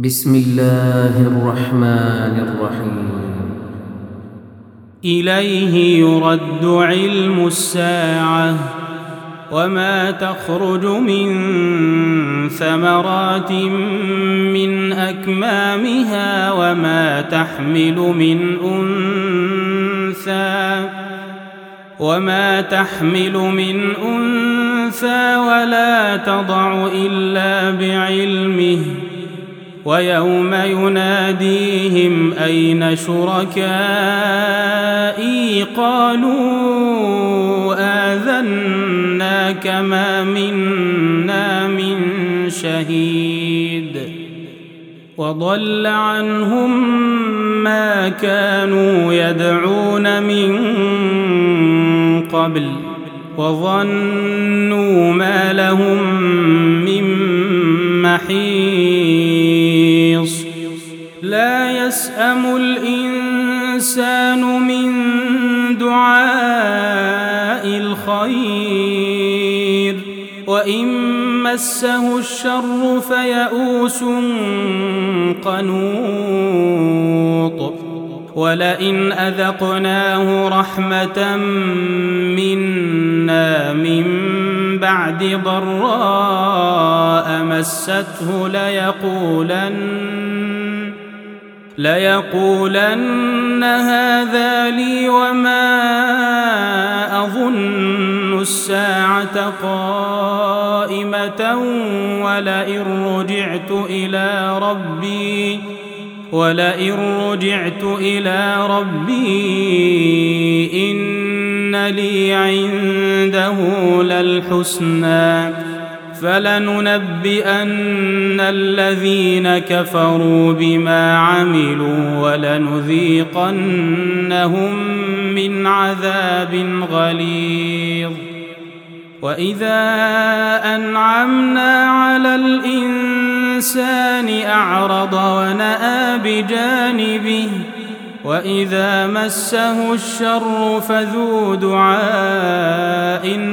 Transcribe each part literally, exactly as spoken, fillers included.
بسم الله الرحمن الرحيم. إليه يرد علم الساعة وما تخرج من ثمرات من أكمامها وما تحمل من أنثى وما تحمل من أنثى ولا تضع إلا بعلمه ويوم يناديهم أين شركائي قالوا آذناك ما منا من شهيد وضل عنهم ما كانوا يدعون من قبل وظنوا ما لهم من محيص لا يسأم الإنسان من دعاء الخير وإن مسه الشر فيئوس قنوط ولئن أذقناه رحمة منا من بعد ضراء مسته ليقولن ليقولن هذا لي وما أظن الساعة قائمة ولئن رجعت إلى ربي ولئن رجعت إلى ربي إن لي عنده للحسنى فلننبئن الذين كفروا بما عملوا ولنذيقنهم من عذاب غليظ وإذا أنعمنا على الإنسان أعرض ونأى بجانبه وإذا مسه الشر فذو دعاء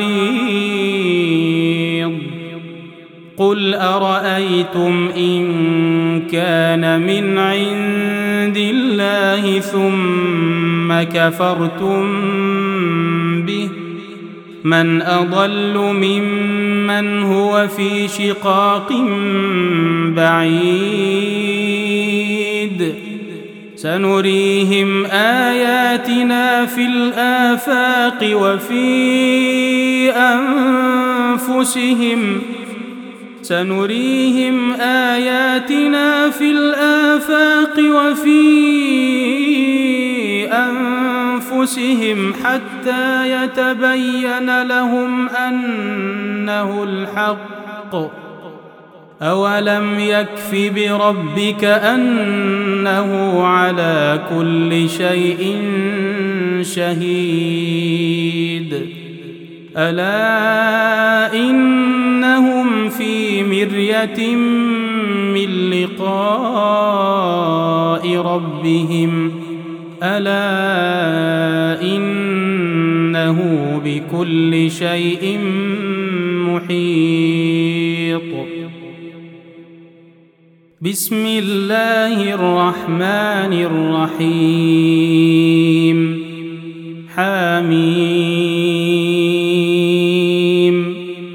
عريض قل أرأيتم إن كان من عند الله ثم كفرتم به من أضل ممن هو في شقاق بعيد سنريهم آياتنا في الآفاق وفي أنفسهم سنريهم آياتنا في الآفاق وفي أنفسهم حتى يتبين لهم أنه الحق أولم يكف بربك أنه على كل شيء شهيد ألا إنهم في مرية من لقاء ربهم ألا إنه بكل شيء محيط بسم الله الرحمن الرحيم حميم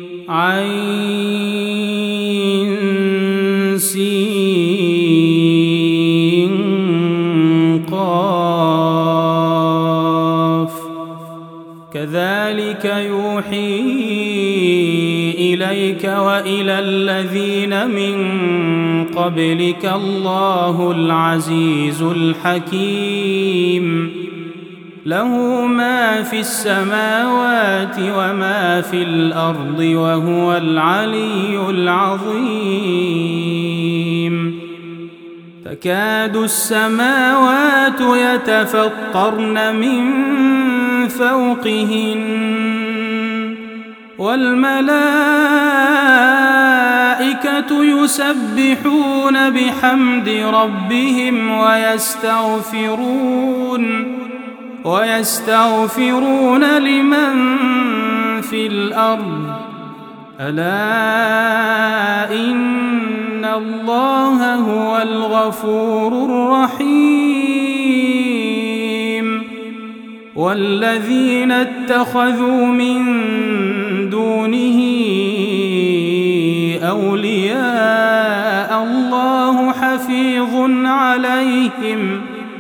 عين سين قاف كذلك يوحي إليك وإلى الذين من قبلك الله العزيز الحكيم له ما في السماوات وما في الأرض وهو العلي العظيم تكاد السماوات يتفطرن من فوقهن والملائكة يسبحون بحمد ربهم ويستغفرون ويستغفرون لمن في الأرض ألا إن إن الله هو الغفور الرحيم. والذين اتخذوا من دونه أولياء الله حفيظ عليهم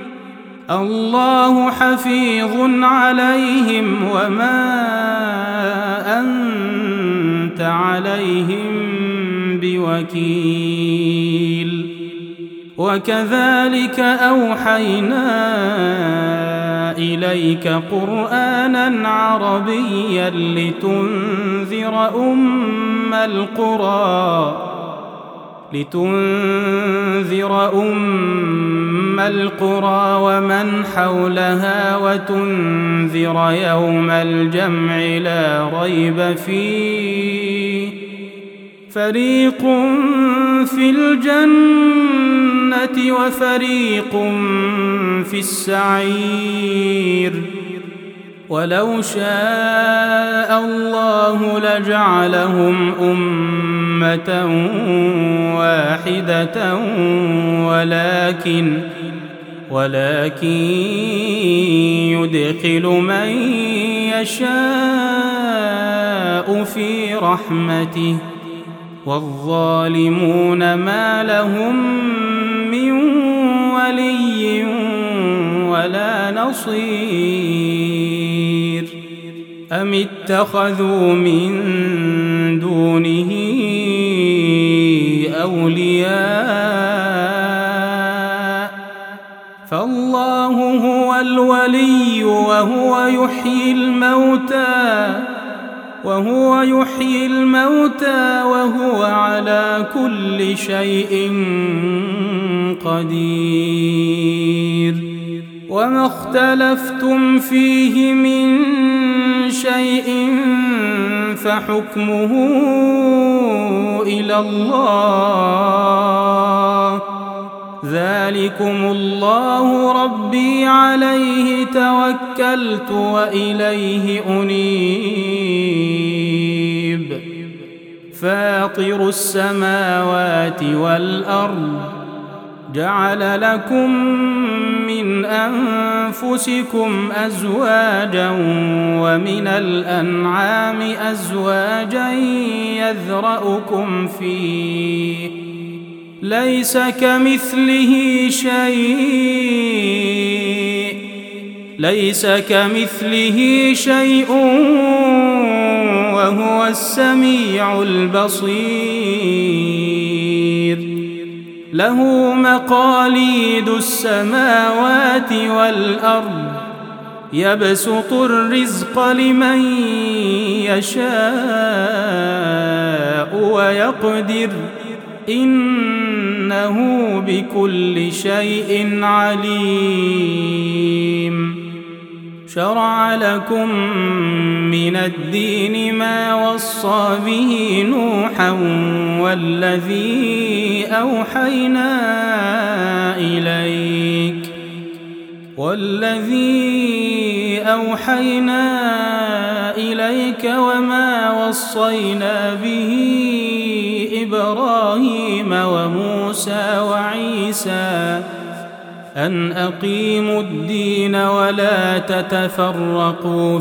الله حفيظ عليهم وما أنت عليهم بوكيل. وكذلك أوحينا إليك قرآنا عربيا لتنذر أم القرى لتنذر أم القرى ومن حولها وتنذر يوم الجمع لا ريب فيه فريق في الجنة وفريق في السعير. ولو شاء الله لجعلهم أمة واحدة ولكن ولكن يدخل من يشاء في رحمته والظالمون ما لهم من ولي ولا نصير. أم اتخذوا من دونه أولياء فالله هو الولي وهو يحيي الموتى وهو يحيي الموتى وهو على كل شيء قدير. وما اختلفتم فيه من شيء فحكمه إلى الله ذلكم الله ربي عليه توكلت وإليه أنيب. فاطر السماوات والأرض جعل لكم من أنفسكم أزواجا ومن الأنعام أزواجا يذرأكم فيه ليس كمثله شيء ليس كمثله شيء وهو السميع البصير. له مقاليد السماوات والأرض يبسط الرزق لمن يشاء ويقدر إنه بكل شيء عليم. شرع لكم من الدين ما وصى به نوحا والذي أوحينا إليك والذي أوحينا إليك وما وصينا به إبراهيم وموسى وعيسى أن أقيموا الدين ولا تتفرقوا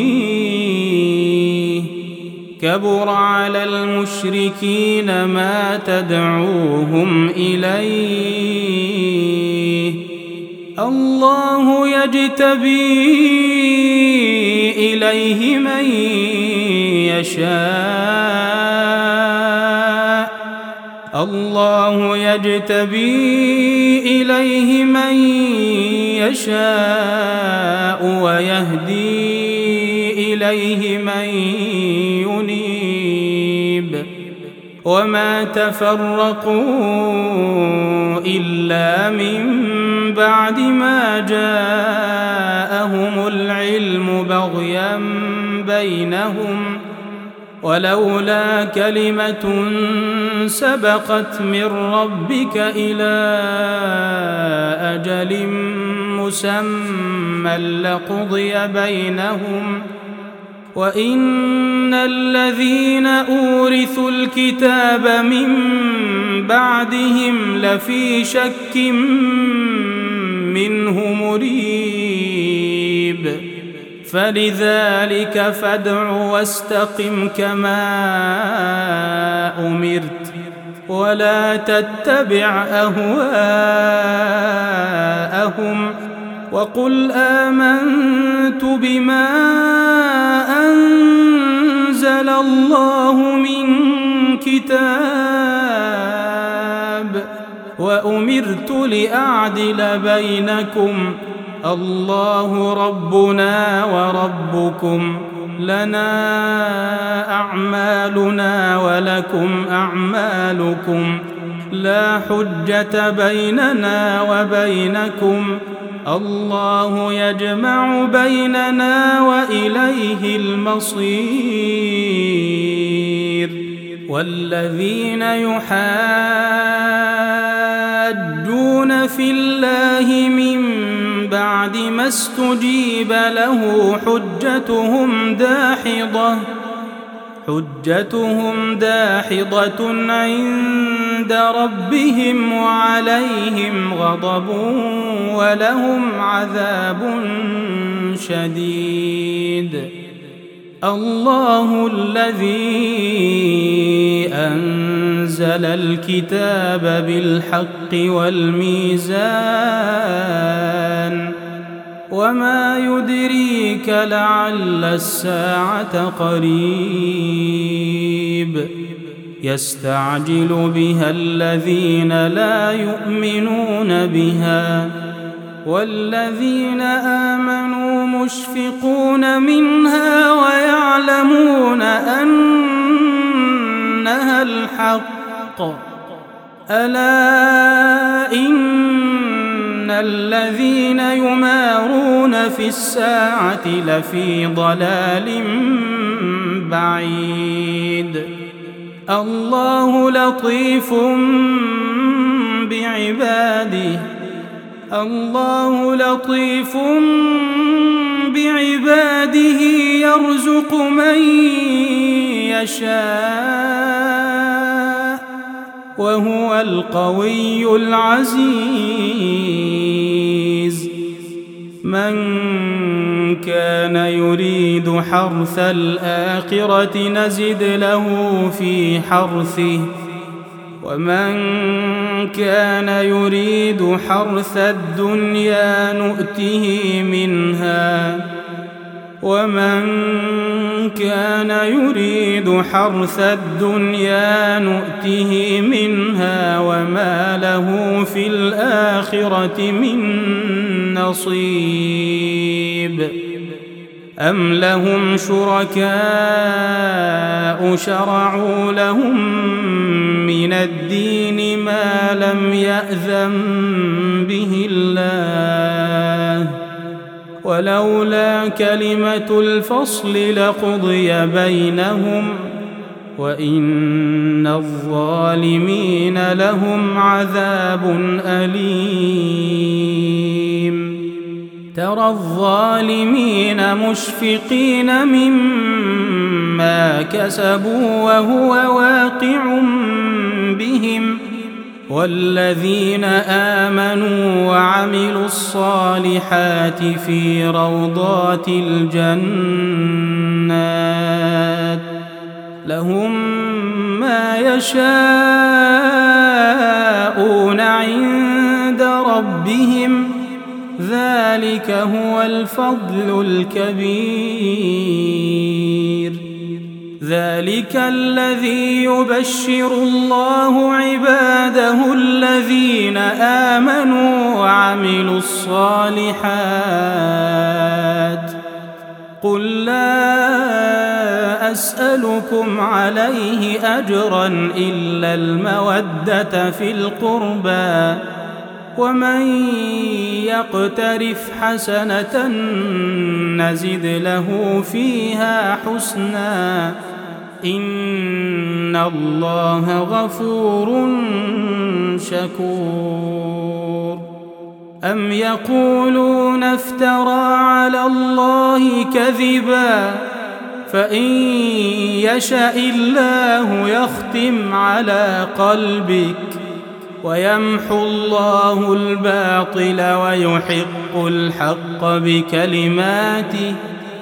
فيه كبر على المشركين ما تدعوهم إليه. الله يجتبي إليه من يشاء الله يجتبي إليه من يشاء ويهدي إليه من ينيب. وما تفرقوا إلا من بعد ما جاءهم العلم بغيا بينهم ولولا كلمة سبقت من ربك إلى أجل مسمى لقضي بينهم وإن الذين أورثوا الكتاب من بعدهم لفي شك منه مريب فلذلك فادع واستقم كما أمرت ولا تتبع أهواءهم وقل آمنت بما أنزل الله من كتاب وأمرت لأعدل بينكم الله ربنا وربكم لنا أعمالنا ولكم أعمالكم لا حجة بيننا وبينكم الله يجمع بيننا وإليه المصير والذين يحاجون في الله من بعد ما استجيب له حجتهم داحضة حجتهم داحضة عند ربهم وعليهم غضب ولهم عذاب شديد الله الذي أنزل الكتاب بالحق والميزان وما يدريك لعل الساعة قريب يستعجل بها الذين لا يؤمنون بها والذين آمنوا مشفقون منها ويعلمون أنها الحق ألا إن الذين يمارون في الساعة لفي ضلال بعيد الله لطيف بعباده الله لطيف بعباده يرزق من يشاء وهو القوي العزيز من كان يريد حرث الآخرة نزد له في حرثه ومن كان يريد حرث الدنيا نؤته منها ومن كان يريد حرث الدنيا نؤته منها وما له في الآخرة من نصيب أم لهم شركاء شرعوا لهم من الدين ما لم يأذن به الله ولولا كلمة الفصل لقضي بينهم وإن الظالمين لهم عذاب أليم ترى الظالمين مشفقين مما كسبوا وهو واقع بهم والذين آمنوا وعملوا الصالحات في روضات الجنات لهم ما يشاءون عند ربهم ذلك هو الفضل الكبير ذلك الذي يبشر الله عباده الذين آمنوا وعملوا الصالحات قل لا أسألكم عليه أجرا إلا المودة في القربى ومن يقترف حسنة نزد له فيها حسنا إن الله غفور شكور أم يقولون افترى على الله كذبا فإن يشأ الله يختم على قلبك ويمحو الله الباطل ويحق الحق بكلماته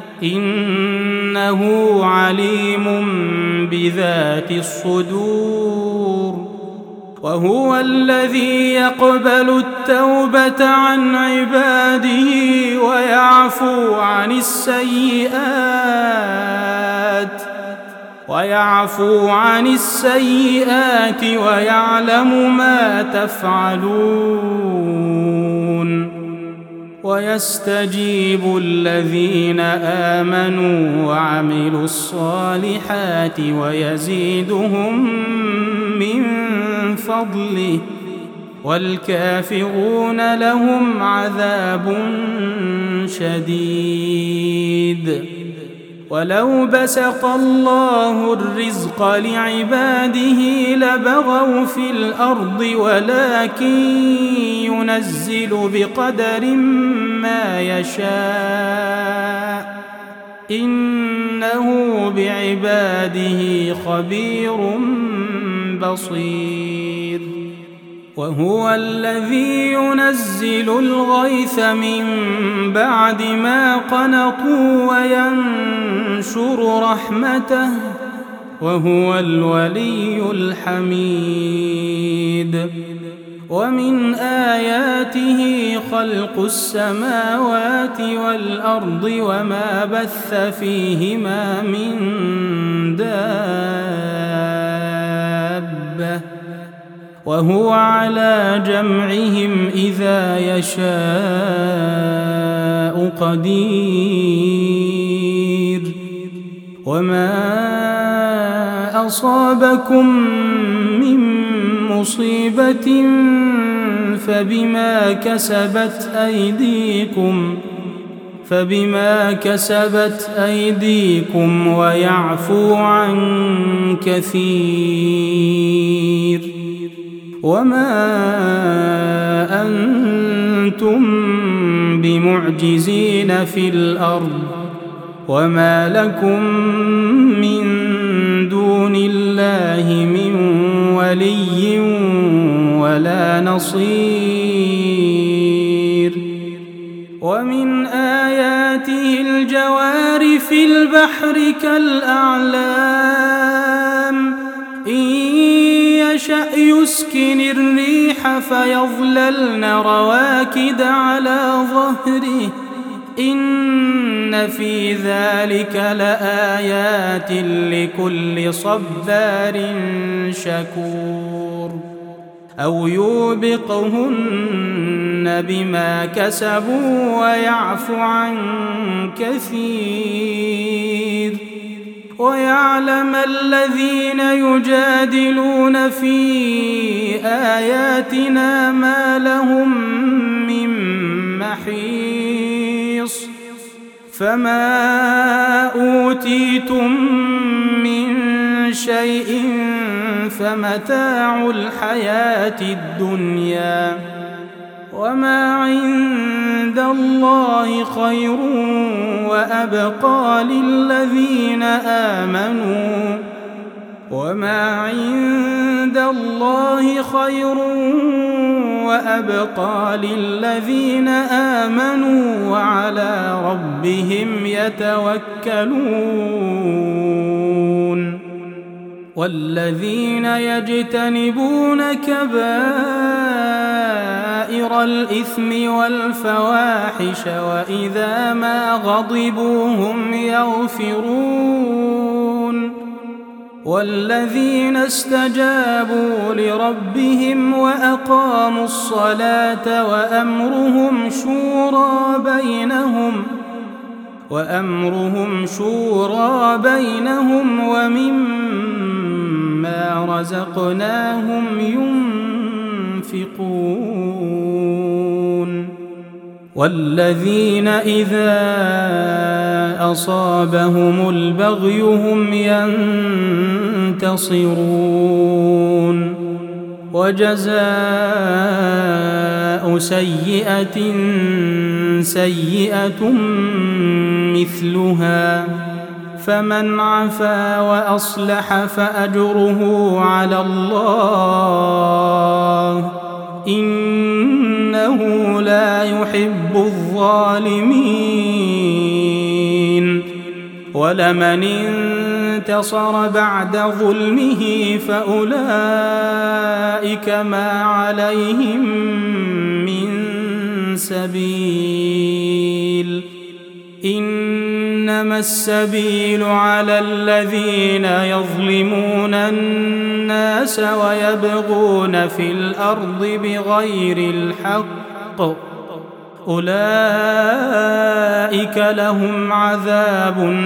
إنه عليم بذات الصدور وهو الذي يقبل التوبة عن عباده ويعفو عن السيئات ويعفو عن السيئات ويعلم ما تفعلون ويستجيب الذين آمنوا وعملوا الصالحات ويزيدهم من فضله والكافرون لهم عذاب شديد ولو بسط الله الرزق لعباده لبغوا في الأرض ولكن ينزل بقدر ما يشاء إنه بعباده خبير بصير وهو الذي ينزل الغيث من بعد ما قنطوا وينشر رحمته وهو الولي الحميد ومن آياته خلق السماوات والأرض وما بث فيهما من دابة وهو على جمعهم إذا يشاء قدير وما أصابكم من مصيبة فبما كسبت أيديكم فبما كسبت أيديكم ويعفو عن كثير وما أنتم بمعجزين في الأرض وما لكم من دون الله من ولي ولا نصير ومن آياته الجوار في البحر كالأعلام إن يشأ يسكن الريح فيظللن رواكد على ظهره إن في ذلك لآيات لكل صبار شكور أو يوبقهن بما كسبوا ويعفو عن كثير ويعلم الذين يجادلون في آياتنا ما لهم من محيص فما أوتيتم من شيء فمتاع الحياة الدنيا وما عند الله خير وأبقى للذين آمنوا وما عند الله خير وأبقى للذين آمنوا وعلى ربهم يتوكلون والذين يجتنبون كبائر الإثم والفواحش وإذا ما غضبوا هم يغفرون والذين استجابوا لربهم وأقاموا الصلاة وأمرهم شورى بينهم وأمرهم شورى بينهم ومما رزقناهم ينفقون والذين إذا أصابهم البغي هم ينتصرون وجزاء سيئة سيئة مثلها فمن عفا وأصلح فأجره على الله إنه لا يحب الظالمين. ولمن انتصر بعد ظلمه فأولئك ما عليهم من سبيل إنما السبيل على الذين يظلمون الناس ويبغون في الأرض بغير الحق أولئك لهم عذاب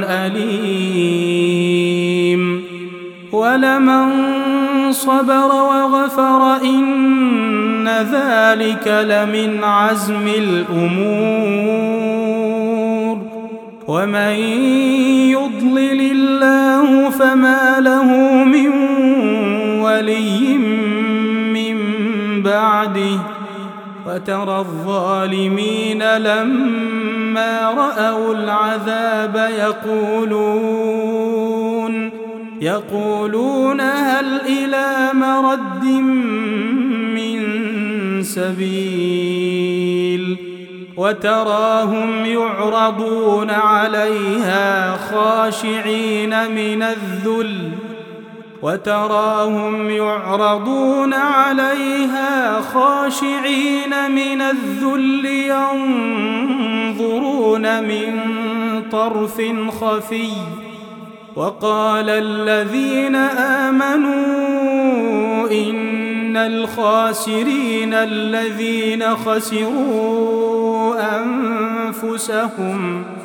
أليم. ولمن صبر وغفر إن ذلك لمن عزم الأمور. ومن يضلل الله فما له من ولي من بعده وترى الظالمين لما رأوا العذاب يقولون يقولون هل إلى مرد من سبيل وتراهم يعرضون عليها خاشعين من الذل وتراهم يعرضون عليها خاشعين من الذل ينظرون من طرف خفي. وقال الذين آمنوا إن الخاسرين الذين خسروا أنفسهم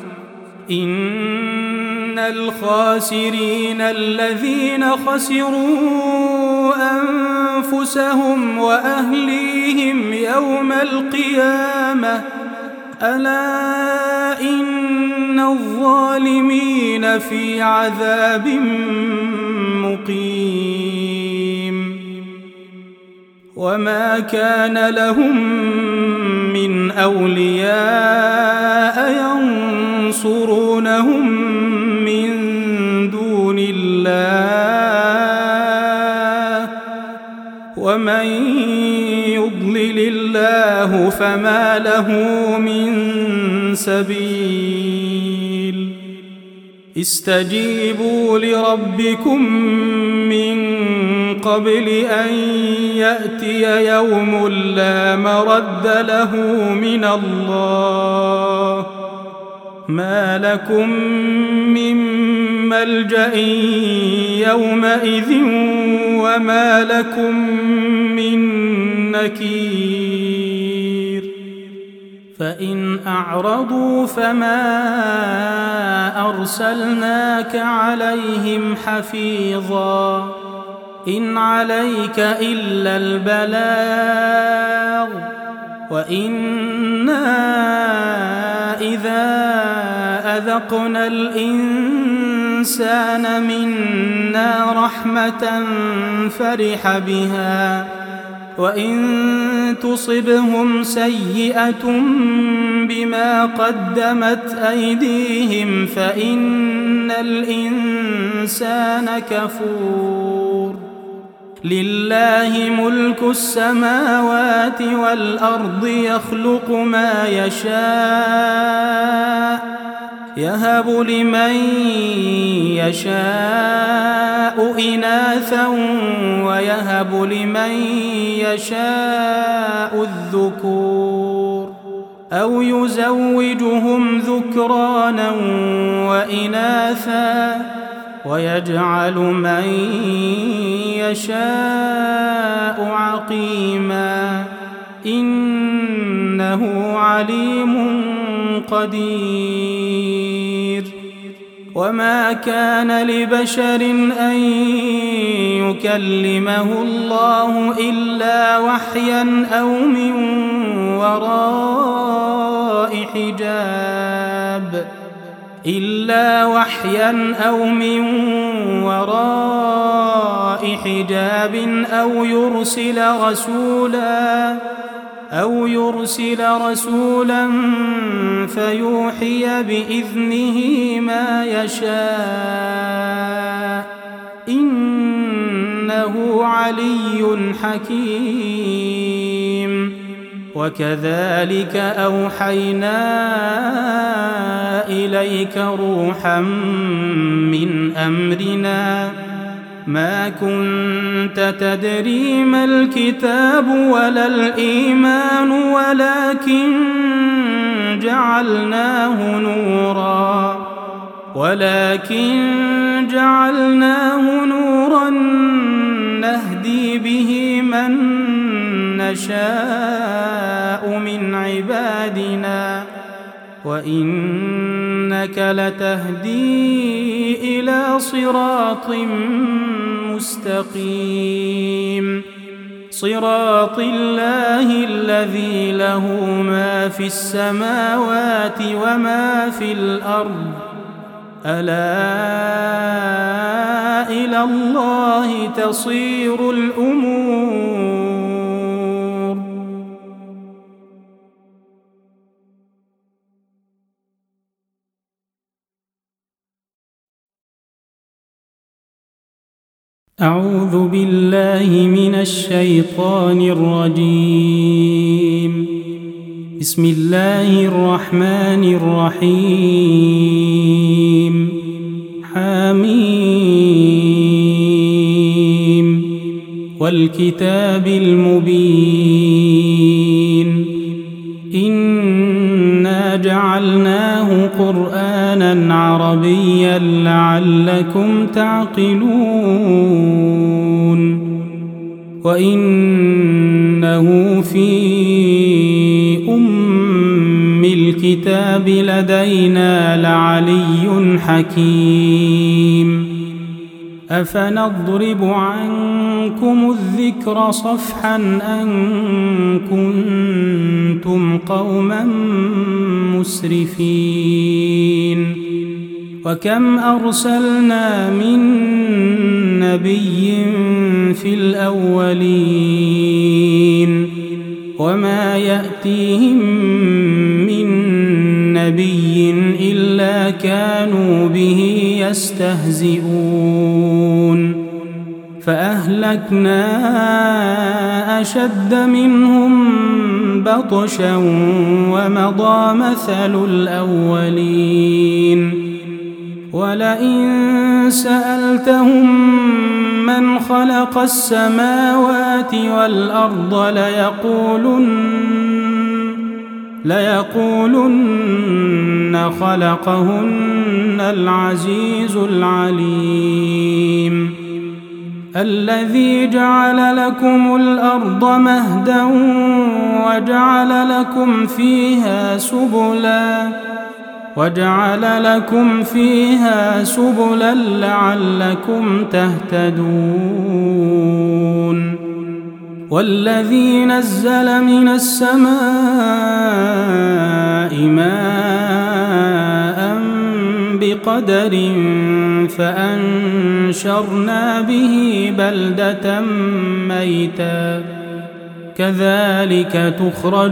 إن الخاسرين الذين خسروا أنفسهم وأهليهم يوم القيامة ألا إن الظالمين في عذاب مقيم. وما كان لهم من أولياء ينصرونهم من دون الله ومن يضلل الله فما له من سبيل. استجيبوا لربكم من قبل أن يأتي يوم لا مرد له من الله ما لكم من ملجأ يومئذ وما لكم من نكير. فإن أعرضوا فما أرسلناك عليهم حفيظا إن عليك إلا البلاغ وإنا إذا أذقنا الإنسان منا رحمة فرح بها وإن تصبهم سيئة بما قدمت أيديهم فإن الإنسان كفور. لله ملك السماوات والأرض يخلق ما يشاء يهب لمن يشاء إناثا ويهب لمن يشاء الذكور أو يزوجهم ذكرانا وإناثا ويجعل من يشاء عقيما إنه عليم قدير. وما كان لبشر أن يكلمه الله إلا وحيا أو من وراء حجاب إلا وحيا أو من وراء حجاب أو يرسل رسولا أو يرسل رسولا فيوحي بإذنه ما يشاء إنه علي حكيم. وكذلك أوحينا إليك روحا من أمرنا ما كنت تدري ما الكتاب ولا الإيمان ولكن جعلناه نورا ولكن جعلناه نورا نهدي به من نشاء من عبادنا وإنك لتهدي إلى صراط مستقيم صراط الله الذي له ما في السماوات وما في الأرض ألا إلى الله تصير الأمور. أعوذ بالله من الشيطان الرجيم. بسم الله الرحمن الرحيم. حميم والكتاب المبين إنا جعلناه قرآنا عربيا لعلكم تعقلون وإنه في أم الكتاب لدينا لعلي حكيم. أفنضرب عنكم الذكر صفحا أن كنتم قوما مسرفين وكم أرسلنا من نبي في الأولين وما يأتيهم من نبي إلا كانوا به يستهزئون فأهلكنا أشد منهم بطشا ومضى مثل الأولين ولئن سألتهم من خلق السماوات والأرض ليقولن ليقولن خلقهن العزيز العليم الذي جعل لكم الأرض مهدا وجعل لكم فيها سبلا وجعل لكم فيها سبلا لعلكم تهتدون والذي نزل من السماء ماء بقدر فأنشرنا به بلدة ميتا كذلك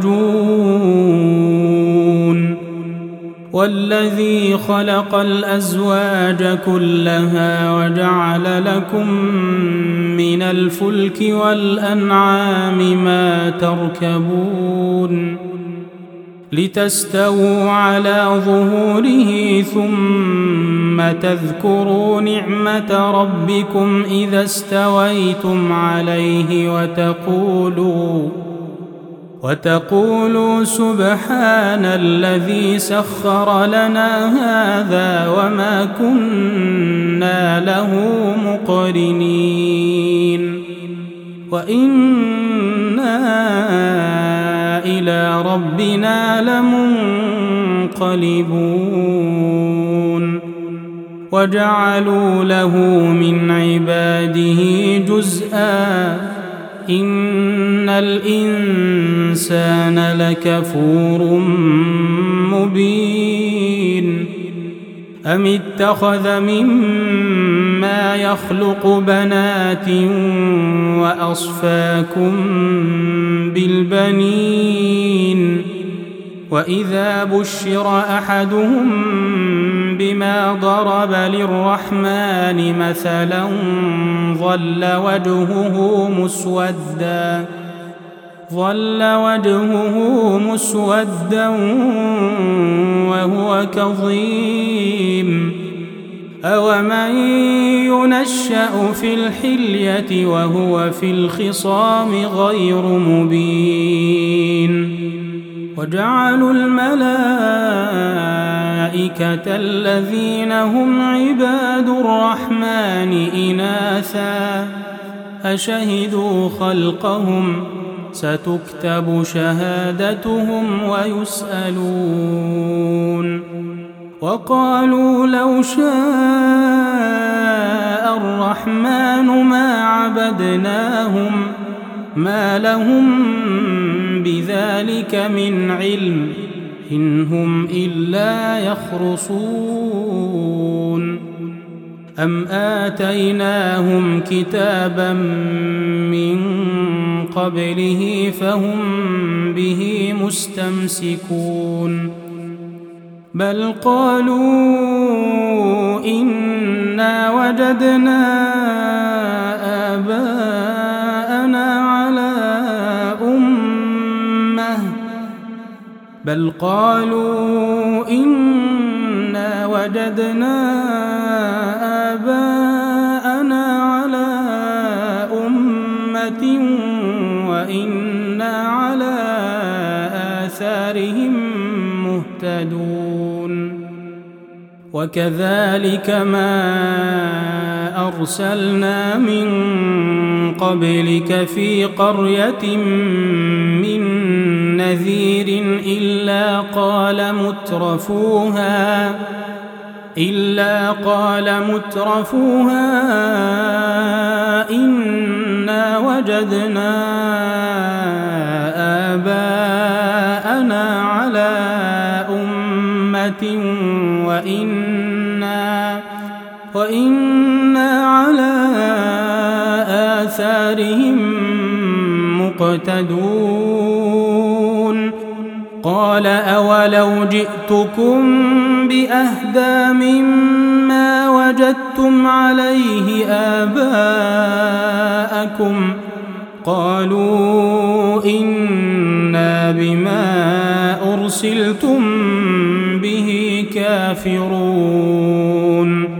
تخرجون والذي خلق الأزواج كلها وجعل لكم من الفلك والأنعام ما تركبون لتستووا على ظهوره ثم تذكروا نعمة ربكم إذا استويتم عليه وتقولوا وتقولوا سبحان الذي سخر لنا هذا وما كنا له مقرنين وإنا إلى ربنا لمنقلبون وجعلوا له من عباده جزءا إن الإنسان لكفور مبين أم اتخذ مما ما يخلق بنات وأصفاكم بالبنين وإذا بشر أحدهم بما ضرب للرحمن مثلا ظل وجهه مسودا ظل وجهه مسودا وهو كظيم أومن ينشأ في الحلية وهو في الخصام غير مبين وجعلوا الملائكة الذين هم عباد الرحمن إناثا أشهدوا خلقهم ستكتب شهادتهم ويسألون وقالوا لو شاء الرحمن ما عبدناهم ما لهم بذلك من علم إن هم إلا يخرصون أم آتيناهم كتابا من قبله فهم به مستمسكون بل قالوا إنا وجدنا آباءنا على أمة بل قالوا إنا وجدنا آباءنا على أمة وإنا على آثارهم مهتدون وكذلك ما أرسلنا من قبلك في قرية من نذير إلا قال مترفوها إلا قال مترفوها إنا وجدنا آباءنا على أمة وإنا وإنا على آثارهم مقتدون قال أولو جئتكم بأهدى مما وجدتم عليه آباءكم قالوا إنا بما أرسلتم به كافرون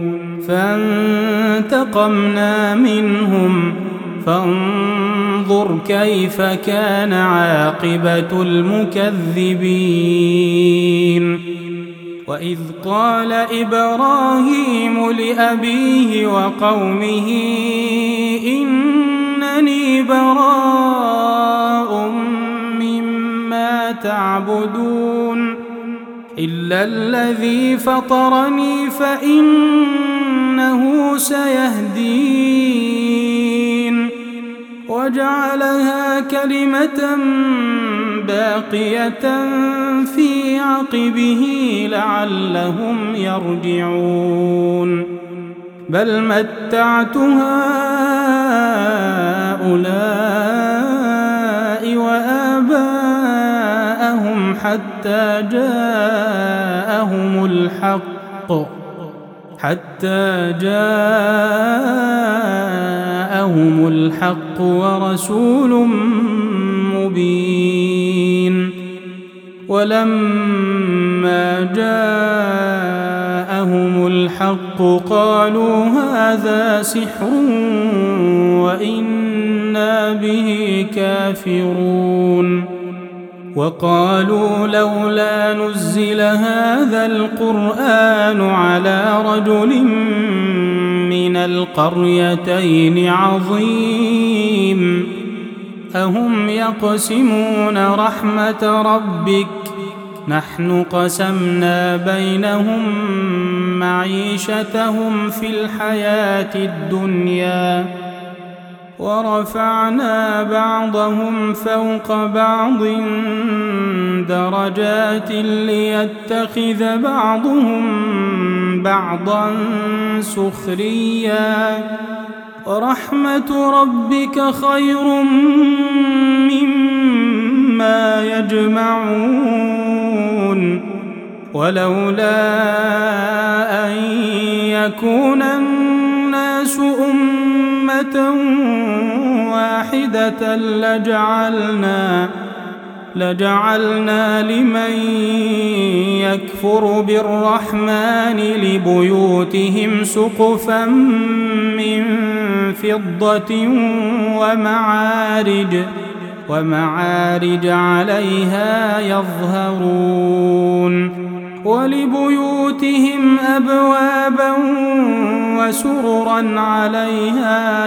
فانتقمنا منهم فانظر كيف كان عاقبة المكذبين وإذ قال إبراهيم لأبيه وقومه إنني براء مما تعبدون إلا الذي فطرني فإنه سيهدين وجعلها كلمة باقية في عقبه لعلهم يرجعون بل متعت هؤلاء وآباءهم حتى جاءهم الحق حتى جاءهم الحق ورسول مبين ولما جاءهم الحق قالوا هذا سحر وإنا به كافرون وقالوا لولا نزل هذا القرآن على رجل من القريتين عظيم أهم يقسمون رحمة ربك نحن قسمنا بينهم معيشتهم في الحياة الدنيا ورفعنا بعضهم فوق بعض درجات ليتخذ بعضهم بعضا سخريا ورحمة ربك خير مما يجمعون ولولا أن يكون الناس أمة واحدة لجعلنا لجعلنا لمن يكفر بالرحمن لبيوتهم سقفا من فضة ومعارج ومعارج عليها يظهرون ولبيوتهم أبوابا وسررا عليها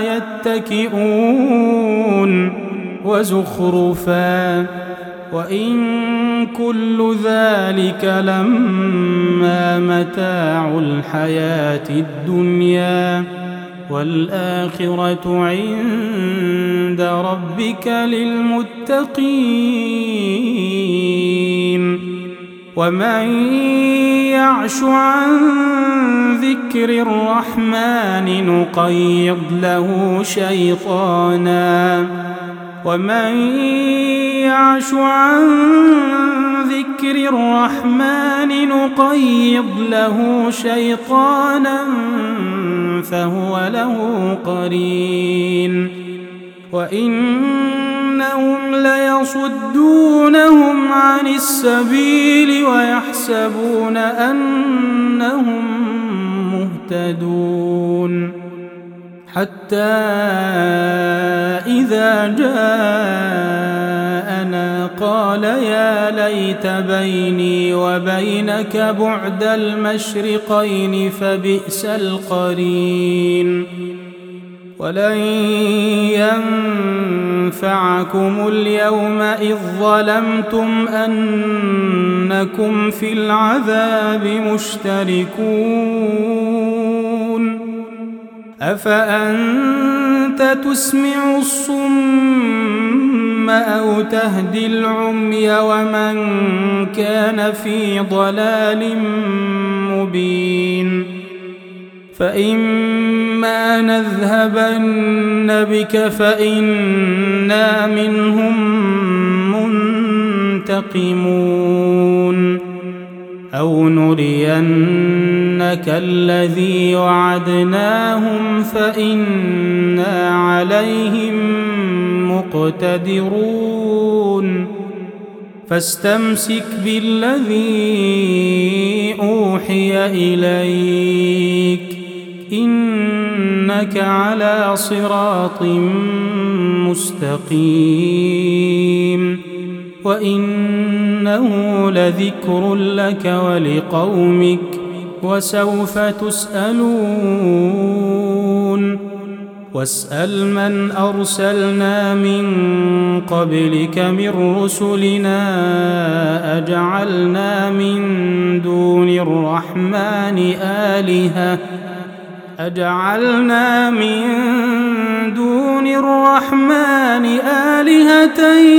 يتكئون وزخرفا وإن كل ذلك لما متاع الحياة الدنيا والآخرة عند ربك للمتقين ومن يعش عن ذكر الرحمن نقيض له شيطانا ومن يعش عن ذكر الرحمن نقيض له شيطانا فهو له قرين وإنهم ليصدونهم عن السبيل ويحسبون أنهم مهتدون حتى إذا جاءنا قال يا ليت بيني وبينك بعد المشرقين فبئس القرين ولن ينفعكم اليوم إذ ظلمتم أنكم في العذاب مشتركون أفأنت تسمع الصم أو تهدي العمي ومن كان في ضلال مبين فإما نذهبن بك فإنا منهم منتقمون أو نرينك الذي وعدناهم فإنا عليهم مقتدرون فاستمسك بالذي أوحي إليك إنك على صراط مستقيم وإنه لذكر لك ولقومك وسوف تسألون واسأل من أرسلنا من قبلك من رسلنا أجعلنا من دون الرحمن آلهة أجعلنا من دون الرحمن آلهة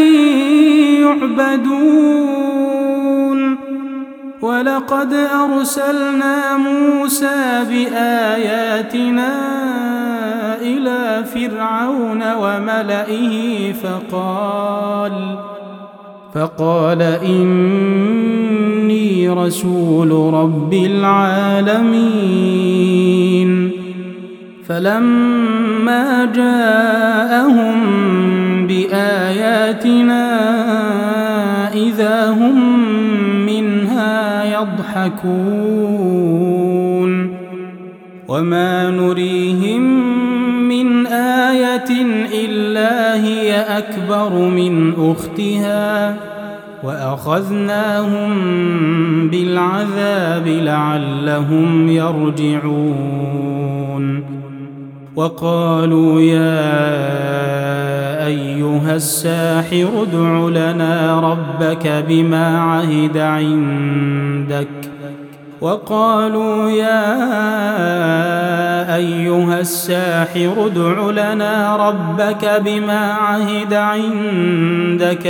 يعبدون ولقد أرسلنا موسى بآياتنا إلى فرعون وملئه فقال فقال إني رسول رب العالمين فلما جاءهم بآياتنا إذا هم منها يضحكون وما نريهم من آية إلا هي أكبر من أختها وأخذناهم بالعذاب لعلهم يرجعون وقالوا يا أيها الساحر ادع لنا ربك بما عهد عندك وقالوا يا أيها الساحر ادع لنا ربك بما عهد عندك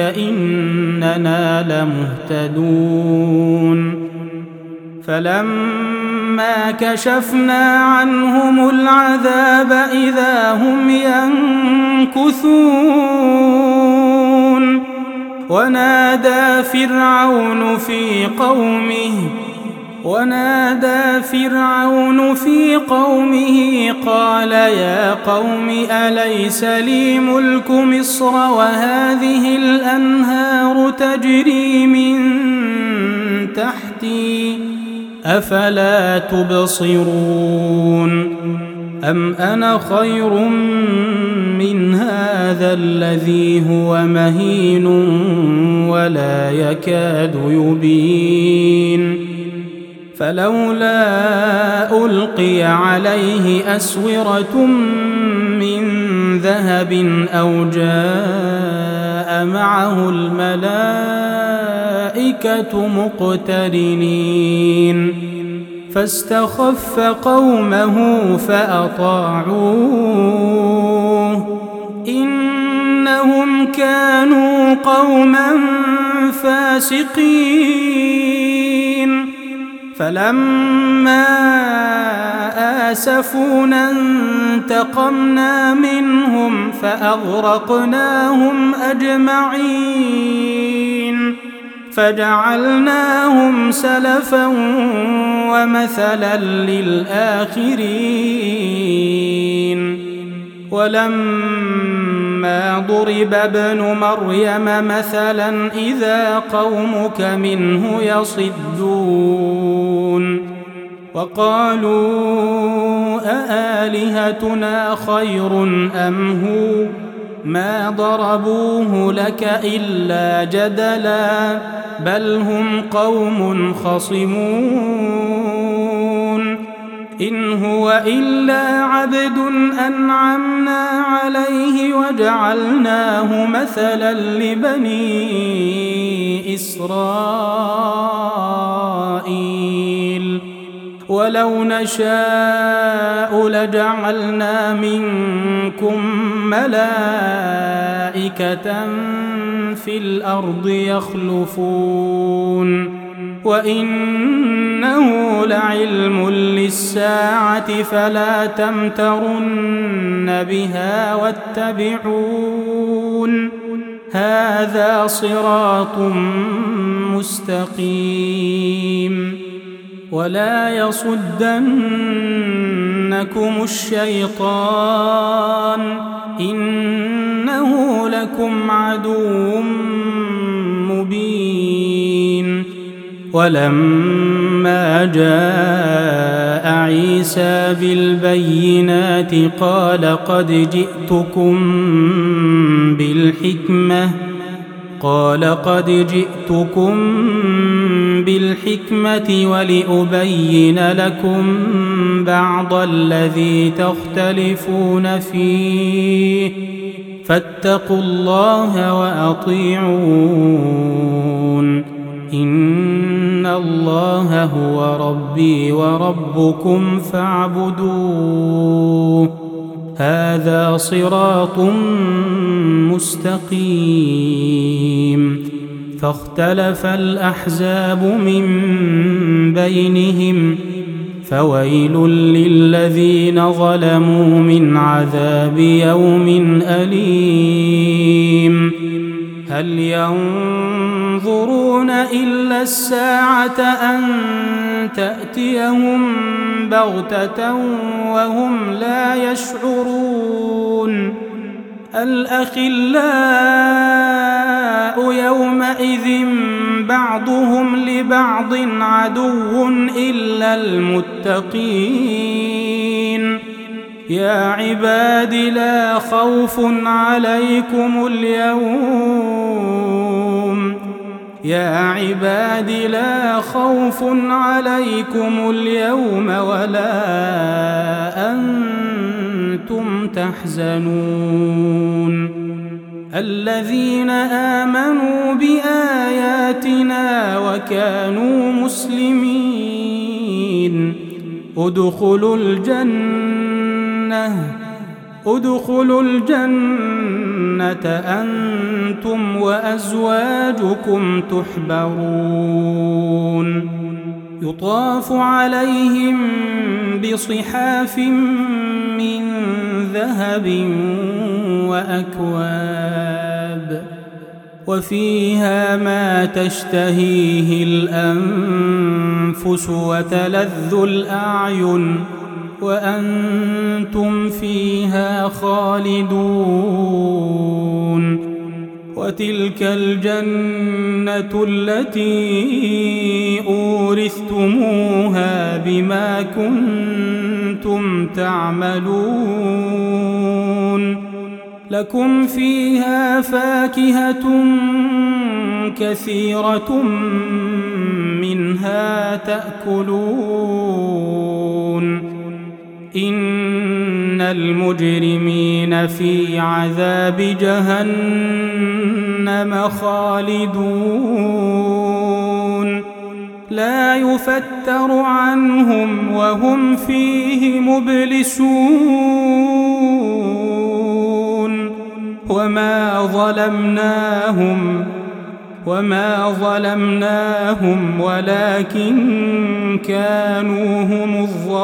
إننا لمهتدون فلما فلما كشفنا عنهم العذاب إذا هم ينكثون ونادى فرعون في قومه ونادى فرعون في قومه قال يا قوم أليس لي ملك مصر وهذه الأنهار تجري من تحتي أفلا تبصرون أم أنا خير من هذا الذي هو مهين ولا يكاد يبين فلولا ألقي عليه أسورة من ذهب أو جاء معه الملائكة مقترنين فاستخف قومه فأطاعوه إنهم كانوا قوما فاسقين فلما آسفونا انتقمنا منهم فأغرقناهم أجمعين فجعلناهم سلفا ومثلا للآخرين ولما ضرب ابن مريم مثلا إذا قومك منه يصدون وقالوا أآلهتنا خير أم هو ما ضربوه لك إلا جدلا بل هم قوم خصمون إن هو إلا عبد أنعمنا عليه وجعلناه مثلا لبني إسرائيل ولو نشاء لجعلنا منكم ملائكة في الأرض يخلفون وإنه لعلم للساعة فلا تمترن بها واتبعون هذا صراط مستقيم ولا يصدنكم الشيطان إنه لكم عدو مبين ولما جاء عيسى بالبينات قال قد جئتكم بالحكمة قال قد جئتكم بالحكمة ولأبين لكم بعض الذي تختلفون فيه فاتقوا الله وأطيعون إن الله هو ربي وربكم فاعبدوه هذا صراط مستقيم فاختلف الأحزاب من بينهم فويل للذين ظلموا من عذاب يوم أليم هل ينظرون إلا الساعة أن تأتيهم بغتة وهم لا يشعرون الأخلاء يومئذ بعضهم لبعض عدو إلا المتقين يا عباد لا خوف عليكم اليوم يا عباد لا خوف عليكم اليوم ولا أنتم تحزنون الذين آمنوا بآياتنا وكانوا مسلمين ادخلوا الجنة ادخلوا الجنة أنتم وأزواجكم تحبرون يطاف عليهم بصحاف من ذهب وأكواب وفيها ما تشتهيه الأنفس وتلذ الأعين وأنتم فيها خالدون وتلك الجنة التي أورثتموها بما كنتم تعملون لكم فيها فاكهة كثيرة منها تأكلون إن المجرمين في عذاب جهنم خالدون لا يفتر عنهم وهم فيه مبلسون وما ظلمناهم وما ظلمناهم ولكن كانوا هم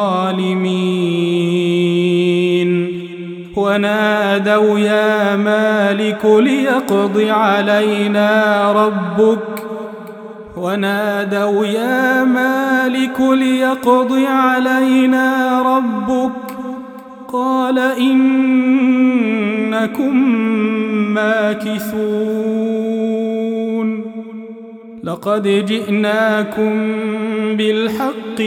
الظالمين ونادوا يا مالك ليقض علينا ربك ونادوا يا مالك ليقض علينا ربك قال إنكم ماكثون لقد جئناكم بالحق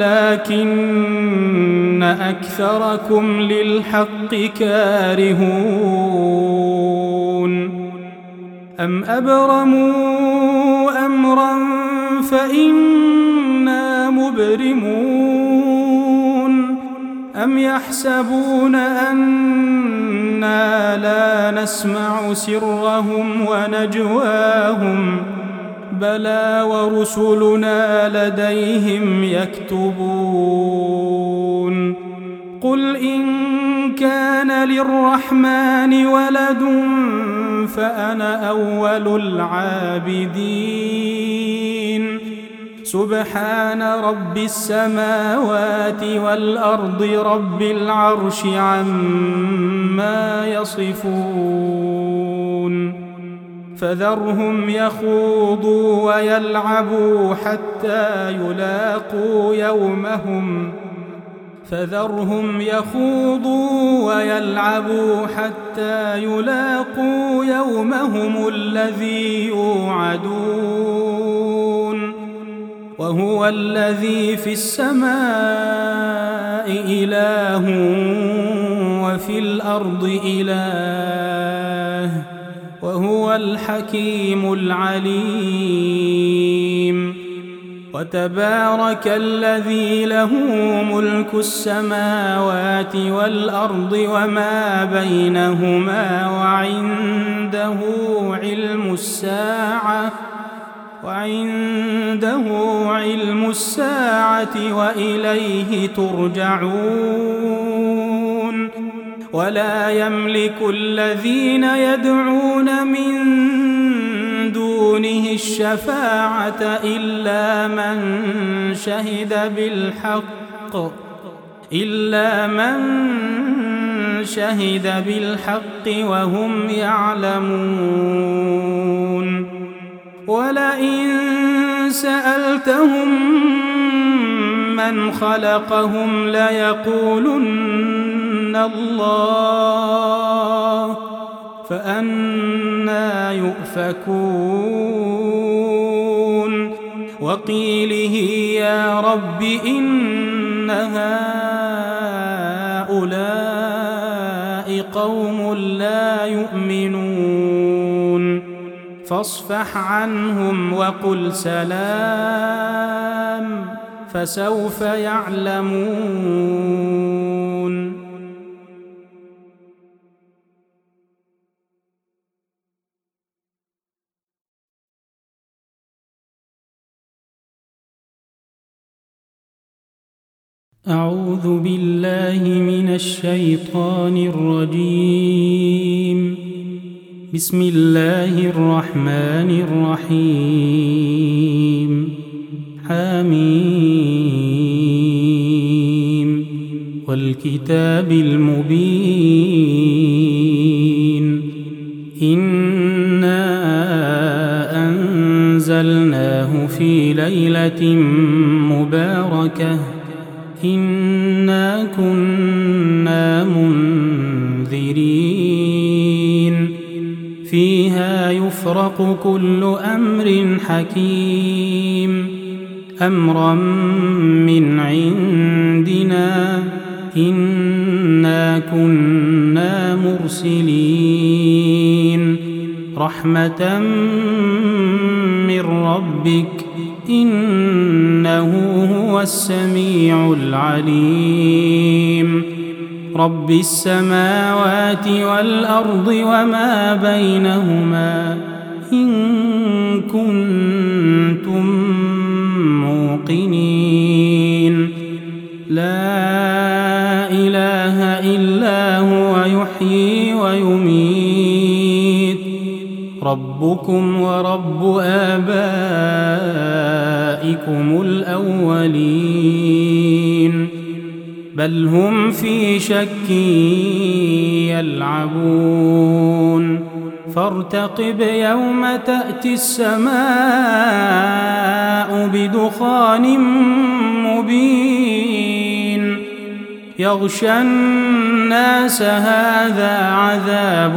ولكن أكثركم للحق كارهون أم أبرموا أمرا فإنا مبرمون أم يحسبون أنا لا نسمع سرهم ونجواهم بلى ورسلنا لديهم يكتبون قل إن كان للرحمن ولد فأنا أول العابدين سبحان رب السماوات والأرض رب العرش عما يصفون فذرهم يخوضوا ويلعبوا حتى يلاقوا يومهم فذرهم يخوضوا ويلعبوا حتى يلاقوا يومهم الذي يوعدون وهو الذي في السماء إله وفي الأرض إله وهو الحكيم العليم وتبارك الذي له ملك السماوات والأرض وما بينهما وعنده علم الساعة وعنده علم الساعة وإليه ترجعون ولا يملك الذين يدعون من دونه الشفاعة إلا من شهد بالحق إلا من شهد بالحق وهم يعلمون ولئن سألتهم من خلقهم ليقولن الله فأنى يؤفكون وقيله يا رب إن هؤلاء قوم لا يؤمنون فاصفح عنهم وقل سلام فسوف يعلمون أعوذ بالله من الشيطان الرجيم بسم الله الرحمن الرحيم حميم والكتاب المبين إنا أنزلناه في ليلة مباركة إنا كنا منذرين فيها يفرق كل أمر حكيم أمرا من عندنا إنا كنا مرسلين رحمة من ربك إنه هو السميع العليم رب السماوات والأرض وما بينهما إن كنتم موقنين لا إله إلا هو يحيي ويميت ربكم ورب آبائكم الأولين بل هم في شك يلعبون فارتقب يوم تأتي السماء بدخان مبين يغشى الناس هذا عذاب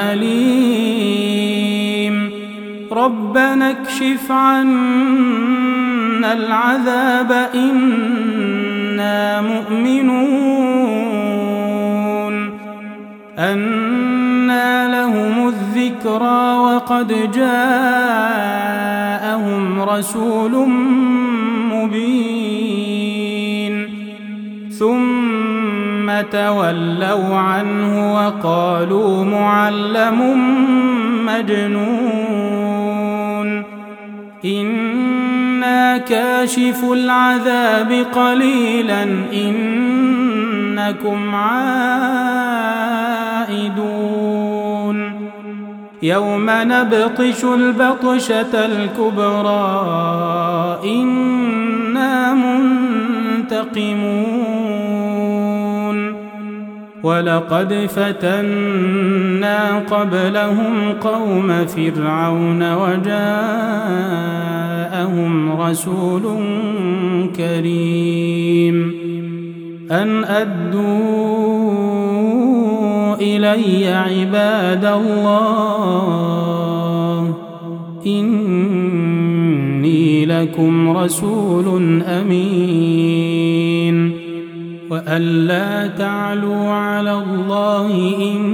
أليم ربنا اكشف عنا العذاب إنا مؤمنون أنى لهم الذكرى وقد جاءهم رسول مبين ثم تولوا عنه وقالوا معلم مجنون إنا كاشف العذاب قليلا إنكم عائدون يوم نبطش البطشة الكبرى إنا منتقمون ولقد فتنا قبلهم قوم فرعون وجاءهم رسول كريم أن أدوا إلي عباد الله إني لكم رسول أمين وألا تعلوا على الله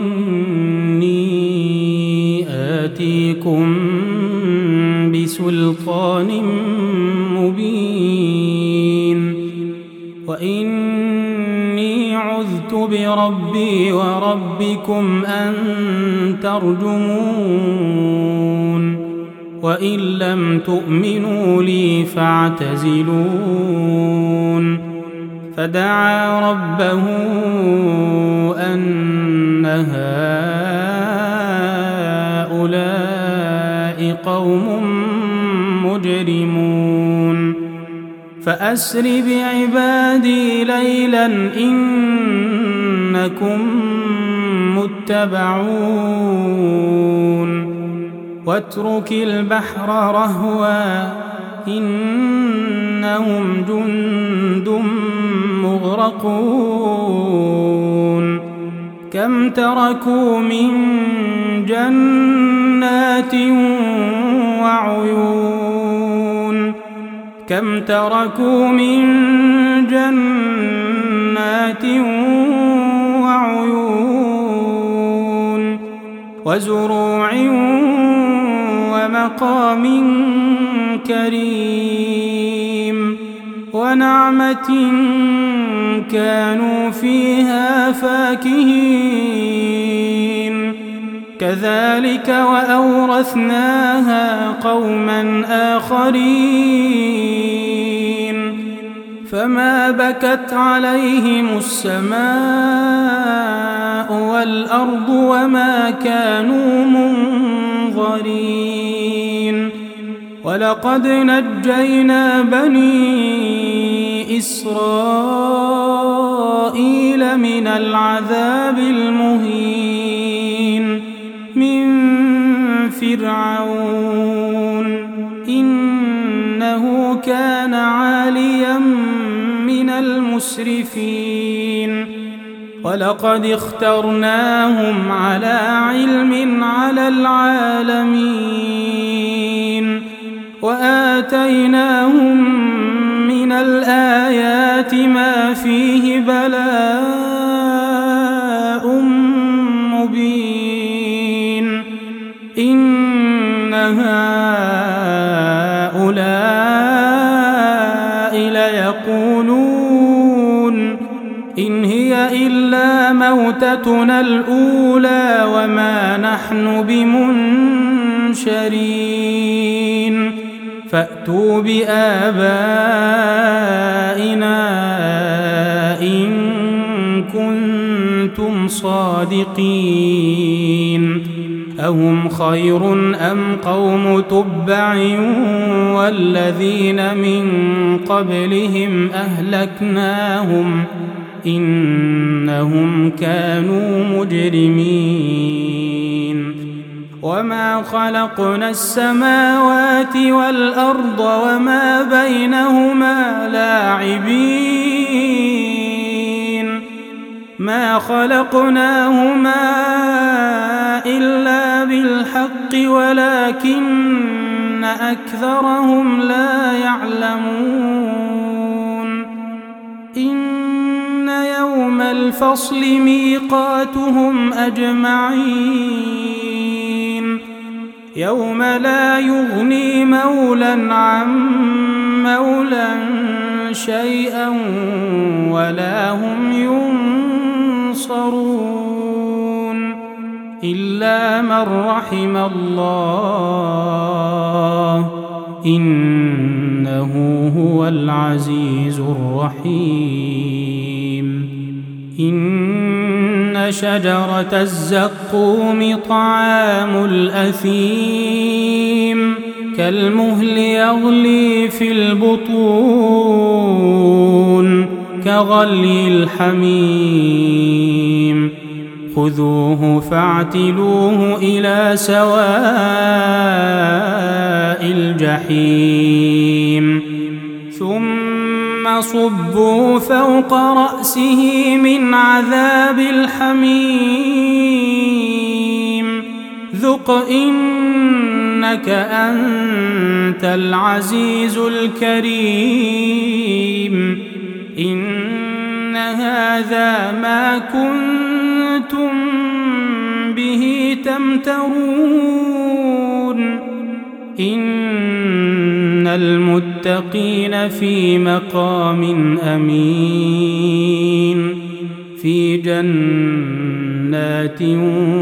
إني آتيكم بسلطان مبين وإني عذت بربي وربكم أن ترجمون وإن لم تؤمنوا لي فاعتزلون فدعا ربه أن هؤلاء قوم مجرمون فأسر بعبادي ليلا إنكم متبعون واترك البحر رهوا إنهم جند مغرقون كم تركوا من جنات وعيون كم تركوا من جنات وعيون وزروع ومقام كريم ونعمة كانوا فيها فاكهين كذلك وأورثناها قوما آخرين فما بكت عليهم السماء والأرض وما كانوا منظرين ولقد نجينا بني إسرائيل من العذاب المهين من فرعون إنه كان عاليا من المسرفين ولقد اخترناهم على علم على العالمين وآتيناهم من الآيات ما فيه بلاء مبين إن هؤلاء ليقولون إن هي إلا موتتنا الأولى وما نحن بمنشرين فأتوا بآبائنا إن كنتم صادقين أهم خير أم قوم تبع والذين من قبلهم أهلكناهم إنهم كانوا مجرمين وما خلقنا السماوات والأرض وما بينهما لاعبين ما خلقناهما إلا بالحق ولكن أكثرهم لا يعلمون إن يوم الفصل ميقاتهم أجمعين يوم لا يغني مولى عن مولى شيئا ولا هم ينصرون إلا من رحم الله إنه هو العزيز الرحيم إن شجرة الزقوم طعام الأثيم كالمهل يغلي في البطون كغلي الحميم خذوه فاعتلوه إلى سواء الجحيم ثم صبوا فوق رأسه من عذاب الحميم ذق إنك أنت العزيز الكريم إن هذا ما كنتم به تمترون إن المتقين في مقام أمين في جنات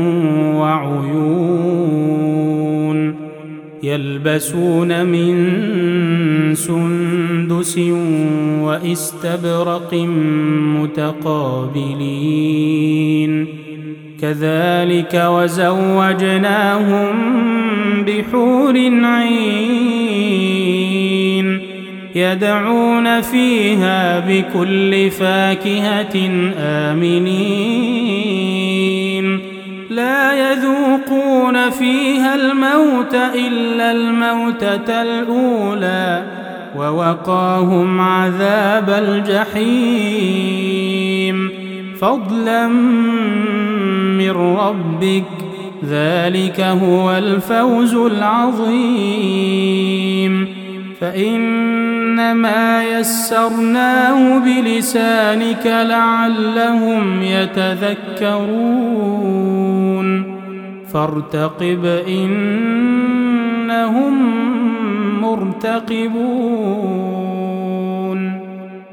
وعيون يلبسون من سندس واستبرق متقابلين كذلك وزوجناهم بحور عين يدعون فيها بكل فاكهة آمنين لا يذوقون فيها الموت إلا الموتة الأولى ووقاهم عذاب الجحيم فضلا من ربك ذلك هو الفوز العظيم فإنما يسرناه بلسانك لعلهم يتذكرون فارتقب إنهم مرتقبون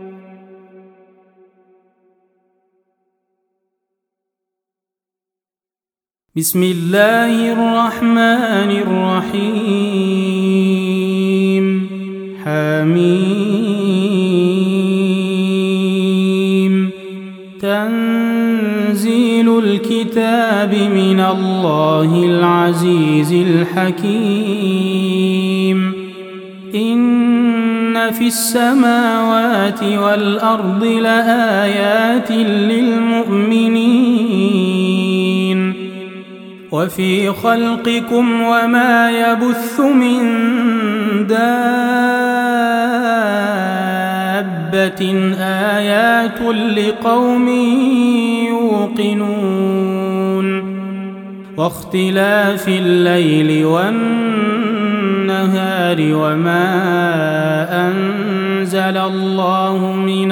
بسم الله الرحمن الرحيم حميم تنزيل الكتاب من الله العزيز الحكيم إن في السماوات والأرض لآيات للمؤمنين وفي خلقكم وما يبث من دابة آيات لقوم يوقنون واختلاف الليل والنهار وما أنزل الله من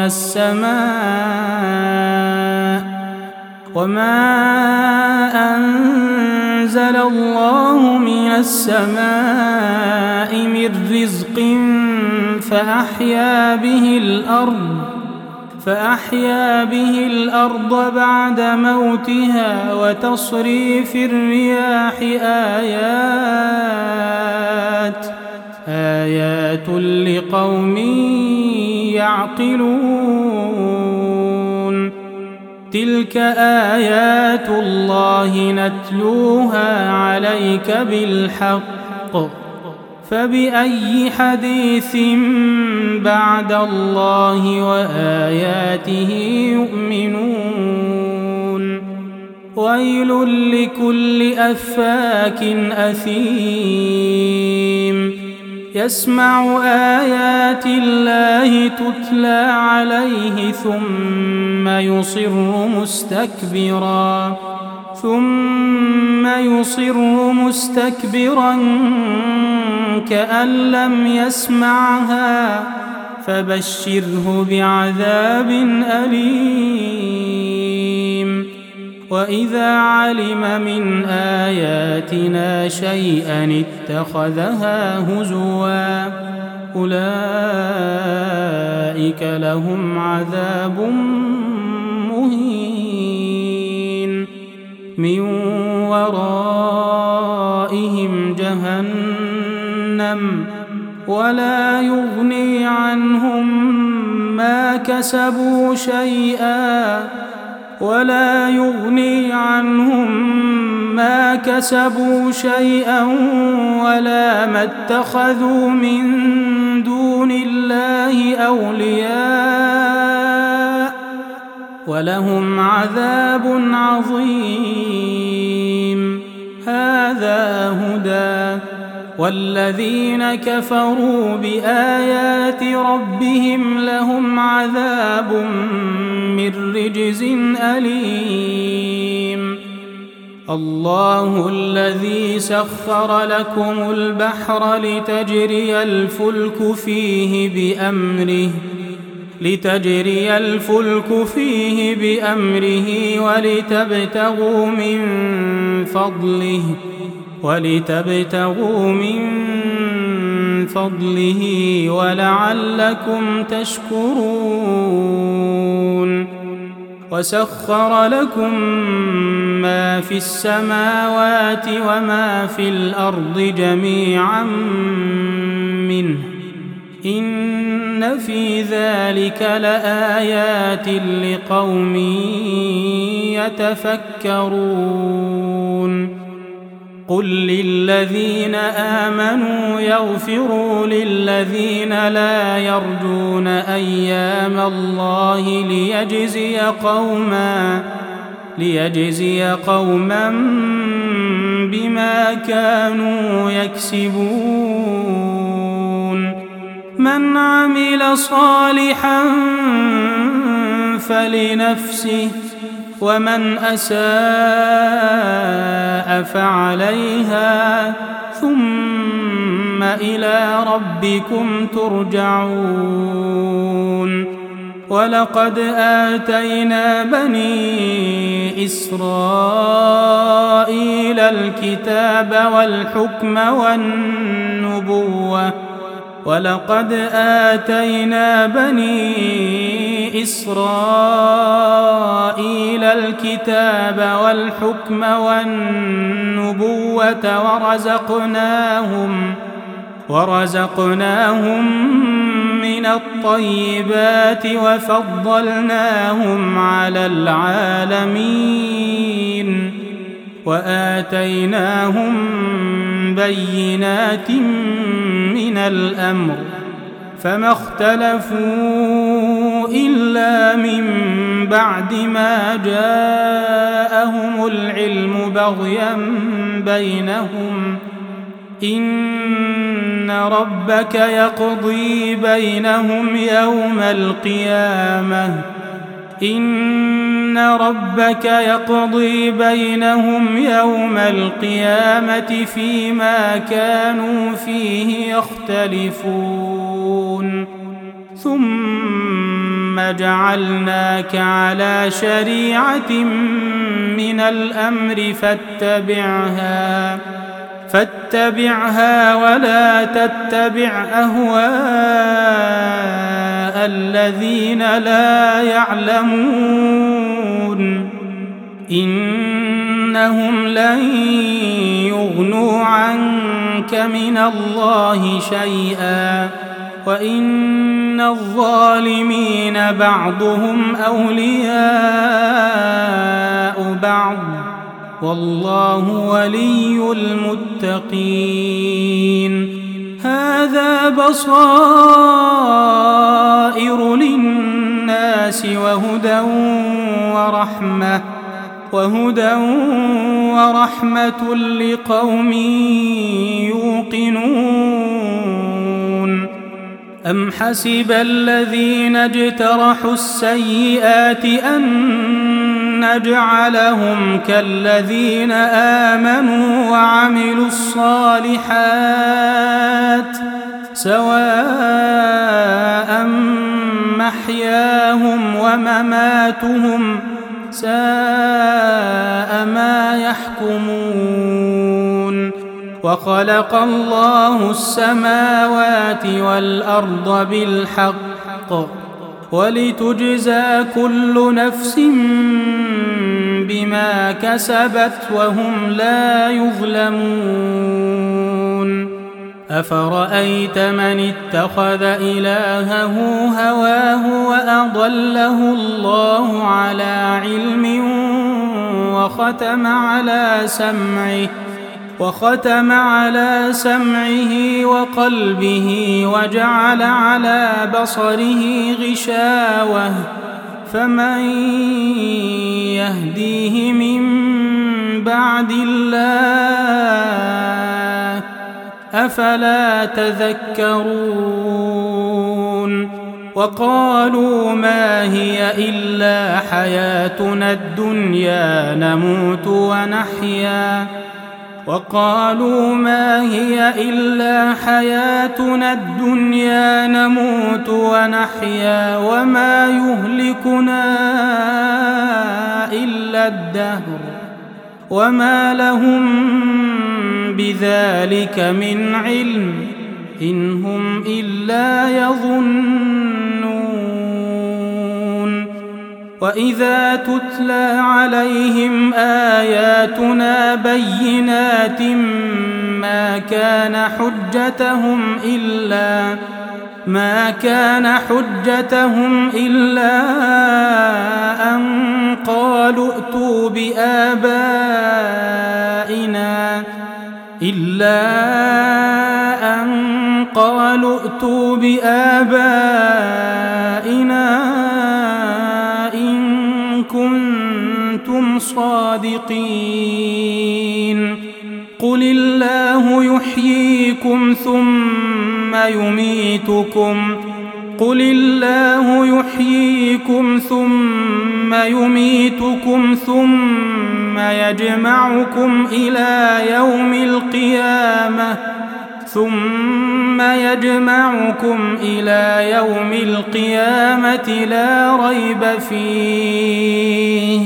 السماء وما أنزل الله من السماء من رزق فأحيا به الأرض فأحيا به الأرض بعد موتها وتصريف الرياح آيات آيات لقوم يعقلون تلك آيات الله نتلوها عليك بالحق فبأي حديث بعد الله وآياته يؤمنون ويل لكل أفاك أثيم يسمع آيات الله تتلى عليه ثم يصر مستكبرا ثم يصر مستكبرا كأن لم يسمعها فبشره بعذاب أليم وإذا علم من آياتنا شيئا اتخذها هزوا أولئك لهم عذاب مهين من ورائهم جهنم ولا يغني عنهم ما كسبوا شيئا ولا يغني عنهم ما كسبوا شيئا ولا ما اتخذوا من دون الله أولياء ولهم عذاب عظيم هذا هدى والذين كفروا بآيات ربهم لهم عذاب من رجز أليم الله الذي سخر لكم البحر لتجري الفلك فيه بأمره لتجري الفلك فيه بأمره ولتبتغوا من فضله ولتبتغوا من فضله ولعلكم تشكرون وسخر لكم ما في السماوات وما في الأرض جميعا منه إن في ذلك لآيات لقوم يتفكرون قل للذين آمنوا يغفروا للذين لا يرجون أيام الله ليجزي قوما ليجزي قوما بما كانوا يكسبون من عمل صالحا فلنفسه ومن أساء فعليها ثم إلى ربكم ترجعون ولقد آتينا بني إسرائيل الكتاب والحكم والنبوة ولقد آتينا بني إسرائيل الكتاب والحكم والنبوة ورزقناهم ورزقناهم من الطيبات وفضلناهم على العالمين وآتيناهم بينات من الأمر فما اختلفوا إلا من بعد ما جاءهم العلم بغيا بينهم إن ربك يقضي بينهم يوم القيامة إن ربك يقضي بينهم يوم القيامة فيما كانوا فيه يختلفون ثم جعلناك على شريعة من الأمر فاتبعها فاتبعها ولا تتبع أهواء الذين لا يعلمون إنهم لن يغنوا عنك من الله شيئا وإن الظالمين بعضهم أولياء بعض والله ولي المتقين هذا بصائر للناس وهدى ورحمة وهدى ورحمة لقوم يوقنون أم حسب الذين اجترحوا السيئات أن نجعلهم كالذين آمنوا وعملوا الصالحات سواء محياهم ومماتهم ساء ما يحكمون وخلق الله السماوات والأرض بالحق ولتجزى كل نفس بما كسبت وهم لا يظلمون أفرأيت من اتخذ إلهه هواه وأضله الله على علم وختم على سمعه وختم على سمعه وقلبه وجعل على بصره غشاوة فمن يهديه من بعد الله أفلا تذكرون وقالوا ما هي إلا حياتنا الدنيا نموت ونحيا وقالوا ما هي إلا حياتنا الدنيا نموت ونحيا وما يهلكنا إلا الدهر وما لهم بذلك من علم إن هم إلا يظنون وإذا تتلى عليهم آياتنا بينات ما كان حجتهم إلا ما كان حجتهم إلا أن قالوا ائتوا بآبائنا إلا أن قالوا ائتوا بآبائنا إن كنتم صادقين قل الله يحييكم ثم يميتكم قل الله يحييكم ثم يميتكم ثم يجمعكم إلى يوم القيامة ثم يجمعكم إلى يوم القيامة لا ريب فيه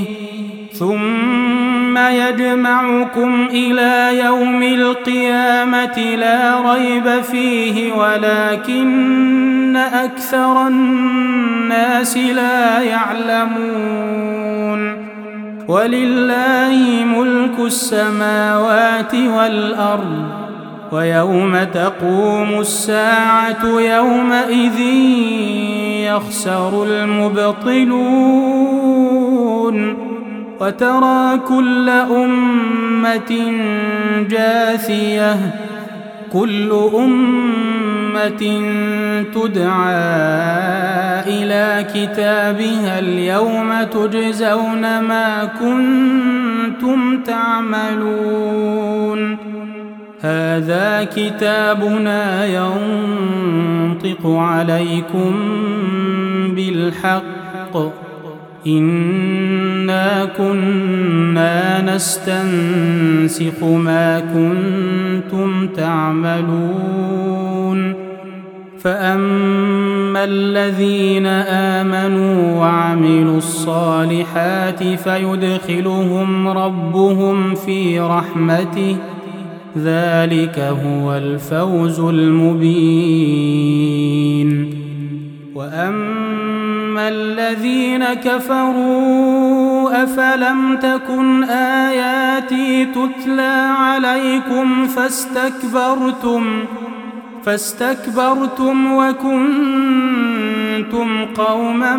ثم يجمعكم إلى يوم القيامة لا ريب فيه ولكن أكثر الناس لا يعلمون ولله ملك السماوات والأرض ويوم تقوم الساعة يومئذ يخسر المبطلون وترى كل أمة جاثية كل أمة أمة تدعى إلى كتابها اليوم تجزون ما كنتم تعملون هذا كتابنا ينطق عليكم بالحق إنا كنا نستنسخ ما كنتم تعملون فأما الذين آمنوا وعملوا الصالحات فيدخلهم ربهم في رحمته ذلك هو الفوز المبين وأما الذين كفروا أفلم تكن آياتي تتلى عليكم فاستكبرتم فاستكبرتم وكنتم قوما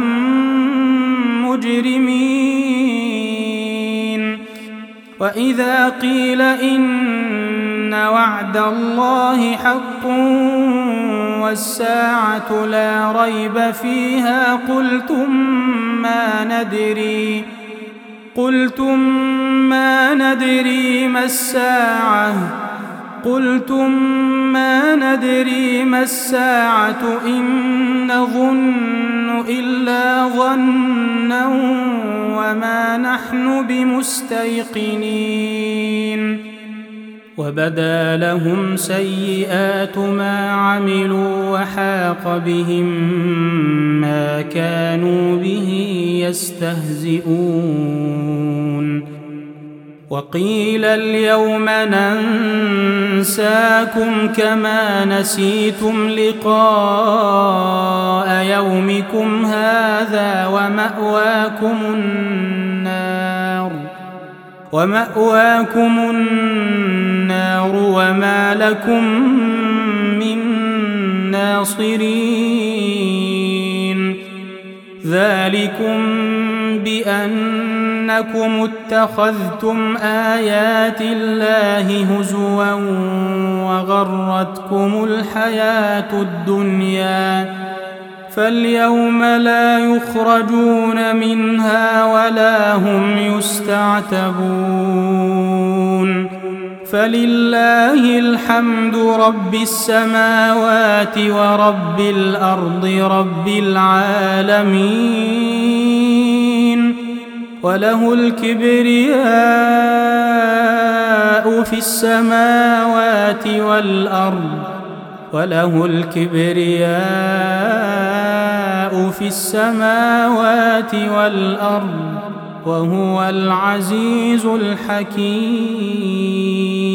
مجرمين وإذا قيل إن وعد الله حق والساعة لا ريب فيها قلتم ما ندري قلتم ما ندري ما الساعة قلتم ما ندري ما الساعة إن نظن إلا ظنا وما نحن بمستيقنين وبدا لهم سيئات ما عملوا وحاق بهم ما كانوا به يستهزئون وقيل اليوم ننساكم كما نسيتم لقاء يومكم هذا ومأواكم النار ومأواكم النار وما لكم من ناصرين ذلكم بأنكم اتخذتم آيات الله هزوا وغرتكم الحياة الدنيا فاليوم لا يخرجون منها ولا هم يستعتبون فلله الحمد رب السماوات ورب الأرض رب العالمين وله الكبرياء في السماوات والأرض وله الكبرياء في السماوات والأرض وهو العزيز الحكيم